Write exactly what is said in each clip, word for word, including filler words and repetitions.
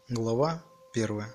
Глава первая.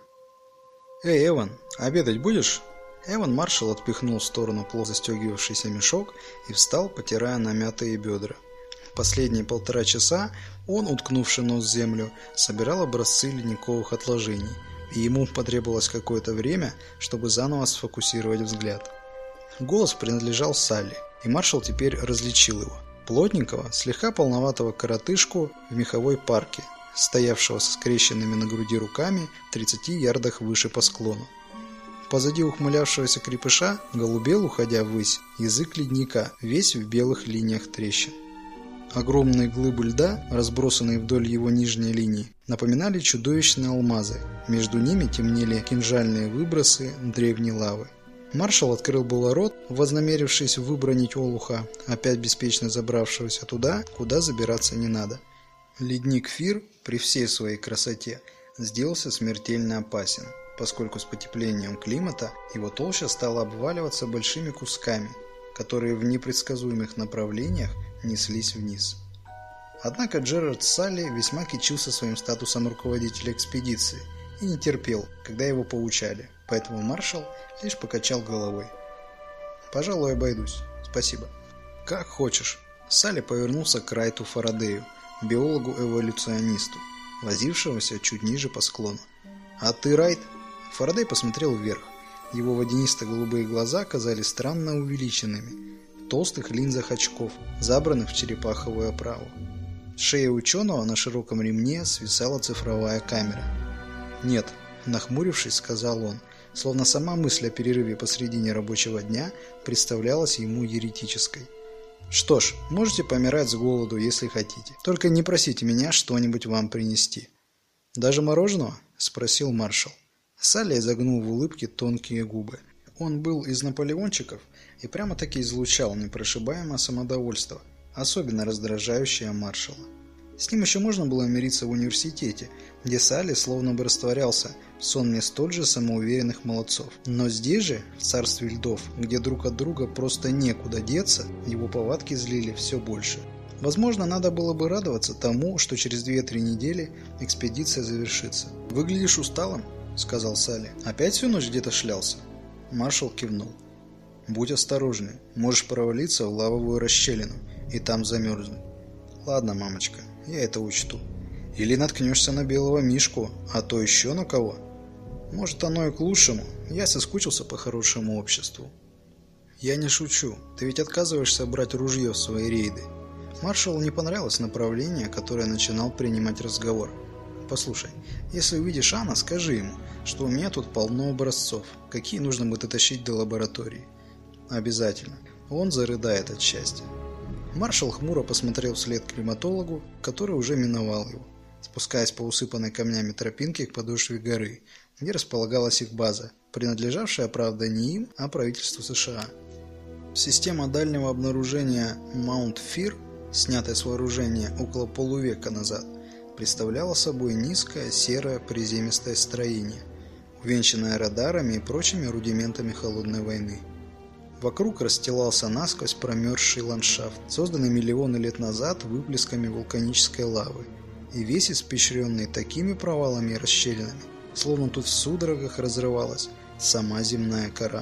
«Эй, Эван, обедать будешь?» Эван Маршалл отпихнул в сторону плохо застегивавшийся мешок и встал, потирая намятые бедра. Последние полтора часа он, уткнувший нос в землю, собирал образцы ледниковых отложений, и ему потребовалось какое-то время, чтобы заново сфокусировать взгляд. Голос принадлежал Салли, и Маршалл теперь различил его. Плотненького, слегка полноватого коротышку в меховой парке, стоявшего со скрещенными на груди руками в тридцати ярдах выше по склону. Позади ухмылявшегося крепыша голубел, уходя ввысь, язык ледника, весь в белых линиях трещин. Огромные глыбы льда, разбросанные вдоль его нижней линии, напоминали чудовищные алмазы. Между ними темнели кинжальные выбросы древней лавы. Маршалл открыл было рот, вознамерившись выбранить олуха, опять беспечно забравшегося туда, куда забираться не надо. Ледник Фир при всей своей красоте сделался смертельно опасен, поскольку с потеплением климата его толща стала обваливаться большими кусками, которые в непредсказуемых направлениях неслись вниз. Однако Джерард Салли весьма кичился своим статусом руководителя экспедиции и не терпел, когда его поучали, поэтому маршал лишь покачал головой. «Пожалуй, обойдусь. Спасибо». «Как хочешь». Салли повернулся к Райту Фарадею, биологу-эволюционисту, возившегося чуть ниже по склону. «А ты, Райт?» Фарадей посмотрел вверх. Его водянисто-голубые глаза казались странно увеличенными, в толстых линзах очков, забранных в черепаховую оправу. С шеи ученого на широком ремне свисала цифровая камера. «Нет», — нахмурившись, сказал он, словно сама мысль о перерыве посредине рабочего дня представлялась ему еретической. «Что ж, можете помирать с голоду, если хотите. Только не просите меня что-нибудь вам принести». «Даже мороженого?» – спросил маршал. Салли изогнул в улыбке тонкие губы. Он был из наполеончиков и прямо-таки излучал непрошибаемое самодовольство, особенно раздражающее маршала. С ним еще можно было мириться в университете, где Салли словно бы растворялся в сонме столь же самоуверенных молодцов. Но здесь же, в царстве льдов, где друг от друга просто некуда деться, его повадки злили все больше. Возможно, надо было бы радоваться тому, что через две-три недели экспедиция завершится. «Выглядишь усталым», — сказал Салли. «Опять всю ночь где-то шлялся?» Маршал кивнул. «Будь осторожней, можешь провалиться в лавовую расщелину и там замерзнуть». «Ладно, мамочка, я это учту. Или наткнешься на белого мишку, а то еще на кого. Может, оно и к лучшему. Я соскучился по хорошему обществу». «Я не шучу. Ты ведь отказываешься брать ружье в свои рейды». Маршалу не понравилось направление, которое начинал принимать разговор. «Послушай, если увидишь Анна, скажи ему, что у меня тут полно образцов, какие нужно будет дотащить до лаборатории». «Обязательно. Он зарыдает от счастья». Маршал хмуро посмотрел вслед климатологу, который уже миновал его, спускаясь по усыпанной камнями тропинке к подошве горы, где располагалась их база, принадлежавшая, правда, не им, а правительству США. Система дальнего обнаружения Маунт Фир, снятая с вооружения около полувека назад, представляла собой низкое, серое, приземистое строение, увенчанное радарами и прочими рудиментами холодной войны. Вокруг расстилался насквозь промерзший ландшафт, созданный миллионы лет назад выплесками вулканической лавы, и весь испещренный такими провалами и расщелинами, словно тут в судорогах разрывалась сама земная кора.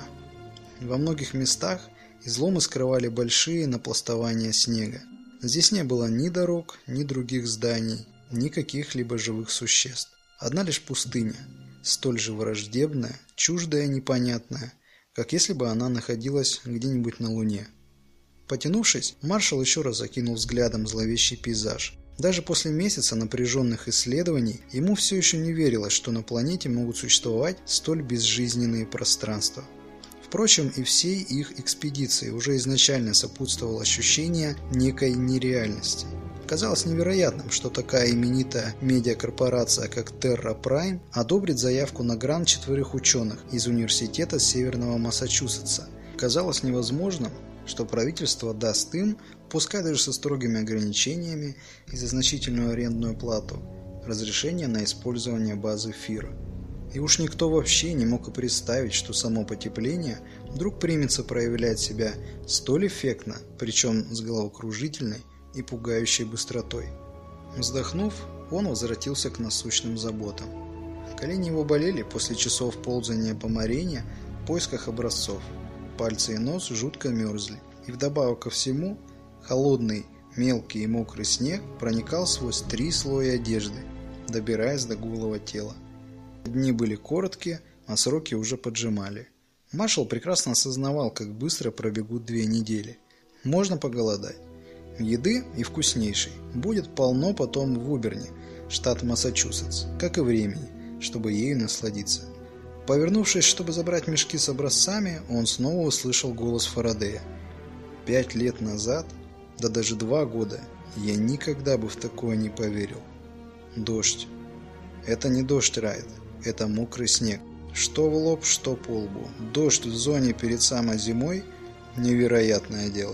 Во многих местах изломы скрывали большие напластования снега. Здесь не было ни дорог, ни других зданий, ни каких-либо живых существ. Одна лишь пустыня, столь же враждебная, чуждая и непонятная, как если бы она находилась где-нибудь на Луне. Потянувшись, маршал еще раз окинул взглядом зловещий пейзаж. Даже после месяца напряженных исследований ему все еще не верилось, что на планете могут существовать столь безжизненные пространства. Впрочем, и всей их экспедиции уже изначально сопутствовало ощущение некой нереальности. Казалось невероятным, что такая именитая медиакорпорация, как Terra Prime, одобрит заявку на грант четверых ученых из Университета Северного Массачусетса. Казалось невозможным, что правительство даст им, пускай даже со строгими ограничениями и за значительную арендную плату, разрешение на использование базы Фира. И уж никто вообще не мог и представить, что само потепление вдруг примется проявлять себя столь эффектно, причем с головокружительной и пугающей быстротой. Вздохнув, он возвратился к насущным заботам. Колени его болели после часов ползания по марине в поисках образцов. Пальцы и нос жутко мерзли. И вдобавок ко всему, холодный, мелкий и мокрый снег проникал сквозь три слоя одежды, добираясь до голого тела. Дни были короткие, а сроки уже поджимали. Маршал прекрасно осознавал, как быстро пробегут две недели. Можно поголодать. Еды, и вкуснейшей, будет полно потом в Уберне, штат Массачусетс, как и времени, чтобы ею насладиться. Повернувшись, чтобы забрать мешки с образцами, он снова услышал голос Фарадея. Пять лет назад, да даже два года, я никогда бы в такое не поверил. Дождь. Это не дождь, Райт, это мокрый снег. Что в лоб, что по лбу. Дождь в зоне перед самой зимой – невероятное дело.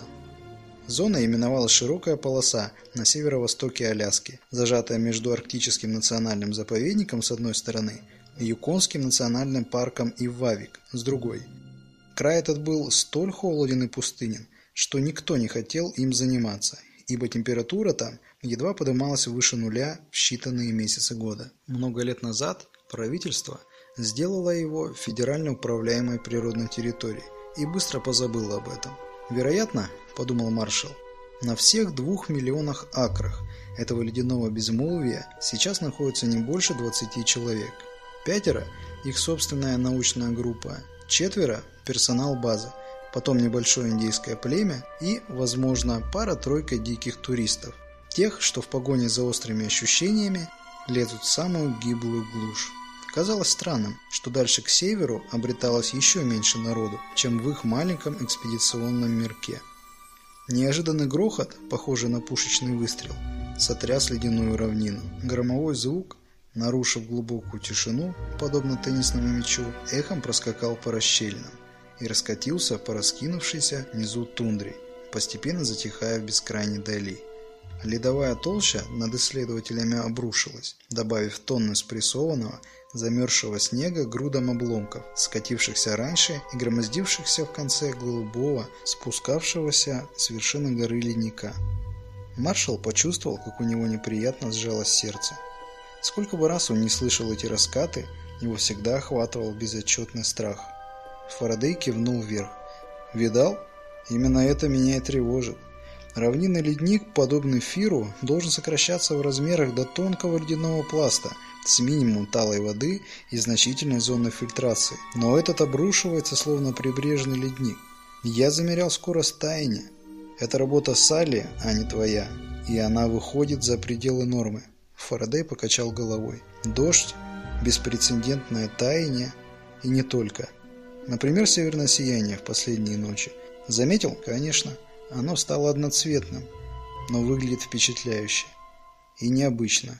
Зона именовалась широкая полоса на северо-востоке Аляски, зажатая между Арктическим национальным заповедником с одной стороны и Юконским национальным парком Ивавик с другой. Край этот был столь холоден и пустынен, что никто не хотел им заниматься, ибо температура там едва поднималась выше нуля в считанные месяцы года. Много лет назад правительство сделало его федерально управляемой природной территорией и быстро позабыло об этом. Вероятно, подумал маршал, на всех двух миллионах акрах этого ледяного безмолвия сейчас находится не больше двадцати человек. Пятеро – их собственная научная группа, четверо – персонал базы, потом небольшое индейское племя и, возможно, пара-тройка диких туристов, тех, что в погоне за острыми ощущениями лезут в самую гиблую глушь. Казалось странным, что дальше к северу обреталось еще меньше народу, чем в их маленьком экспедиционном мирке. Неожиданный грохот, похожий на пушечный выстрел, сотряс ледяную равнину. Громовой звук, нарушив глубокую тишину, подобно теннисному мячу, эхом проскакал по расщелинам и раскатился по раскинувшейся внизу тундре, постепенно затихая в бескрайней дали. Ледовая толща над исследователями обрушилась, добавив тонны спрессованного, замерзшего снега грудам обломков, скатившихся раньше и громоздившихся в конце голубого, спускавшегося с вершины горы ледника. Маршал почувствовал, как у него неприятно сжалось сердце. Сколько бы раз он не слышал эти раскаты, его всегда охватывал безотчетный страх. Фарадей кивнул вверх. «Видал? Именно это меня и тревожит. Равнинный ледник, подобный Фиру, должен сокращаться в размерах до тонкого ледяного пласта с минимумом талой воды и значительной зоной фильтрации. Но этот обрушивается, словно прибрежный ледник. Я замерял скорость таяния. Это работа Салли, а не твоя, и она выходит за пределы нормы». Фарадей покачал головой. «Дождь, беспрецедентное таяние и не только. Например, северное сияние в последние ночи. Заметил? Конечно. Оно стало одноцветным, но выглядит впечатляюще. И необычно.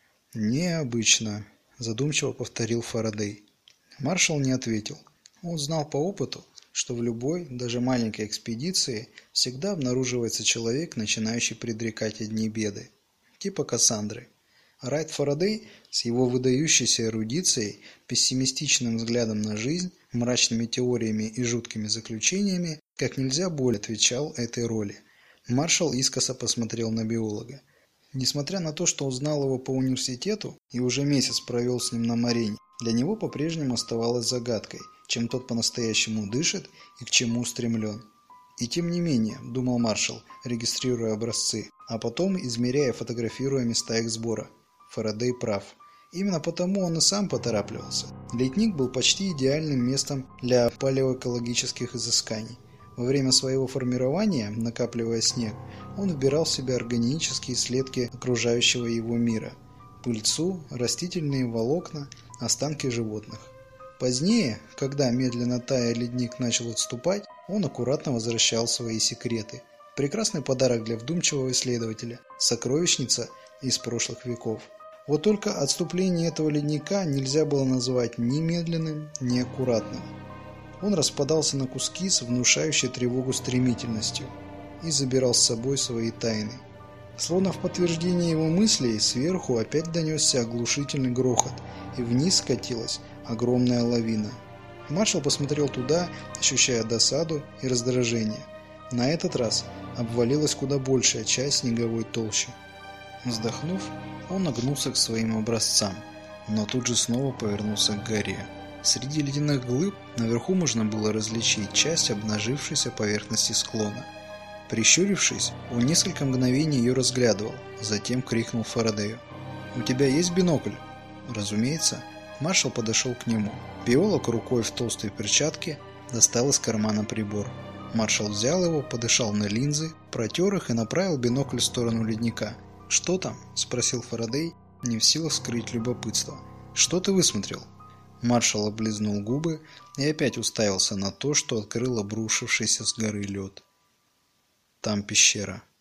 Необычно, задумчиво повторил Фарадей. Маршал не ответил. Он знал по опыту, что в любой, даже маленькой экспедиции всегда обнаруживается человек, начинающий предрекать одни беды. Типа Кассандры. Райт Фарадей с его выдающейся эрудицией, пессимистичным взглядом на жизнь, мрачными теориями и жуткими заключениями как нельзя более отвечал этой роли. Маршал искоса посмотрел на биолога. Несмотря на то, что он знал его по университету и уже месяц провел с ним на Марине, для него по-прежнему оставалось загадкой, чем тот по-настоящему дышит и к чему устремлен. И тем не менее, думал маршал, регистрируя образцы, а потом измеряя и фотографируя места их сбора. Фарадей прав. Именно потому он и сам поторапливался. Ледник был почти идеальным местом для палеоэкологических изысканий. Во время своего формирования, накапливая снег, он вбирал в себя органические следки окружающего его мира, пыльцу, растительные волокна, останки животных. Позднее, когда медленно тая ледник начал отступать, он аккуратно возвращал свои секреты. Прекрасный подарок для вдумчивого исследователя, сокровищница из прошлых веков. Вот только отступление этого ледника нельзя было назвать ни медленным, ни аккуратным. Он распадался на куски с внушающей тревогу стремительностью и забирал с собой свои тайны. Словно в подтверждение его мыслей, сверху опять донесся оглушительный грохот, и вниз скатилась огромная лавина. Маршал посмотрел туда, ощущая досаду и раздражение. На этот раз обвалилась куда большая часть снеговой толщи. Вздохнув, он нагнулся к своим образцам. но тут же снова повернулся к горе. Среди ледяных глыб наверху можно было различить часть обнажившейся поверхности склона. Прищурившись, он несколько мгновений ее разглядывал, затем крикнул Фарадею: «У тебя есть бинокль?» Разумеется. Маршал подошел к нему. Биолог рукой в толстой перчатке достал из кармана прибор. Маршал взял его, подышал на линзы, протер их и направил бинокль в сторону ледника. «Что там?» – спросил Фарадей, не в силах скрыть любопытство. «Что ты высмотрел?» Маршал облизнул губы и опять уставился на то, что открыл обрушившийся с горы лед. «Там пещера»,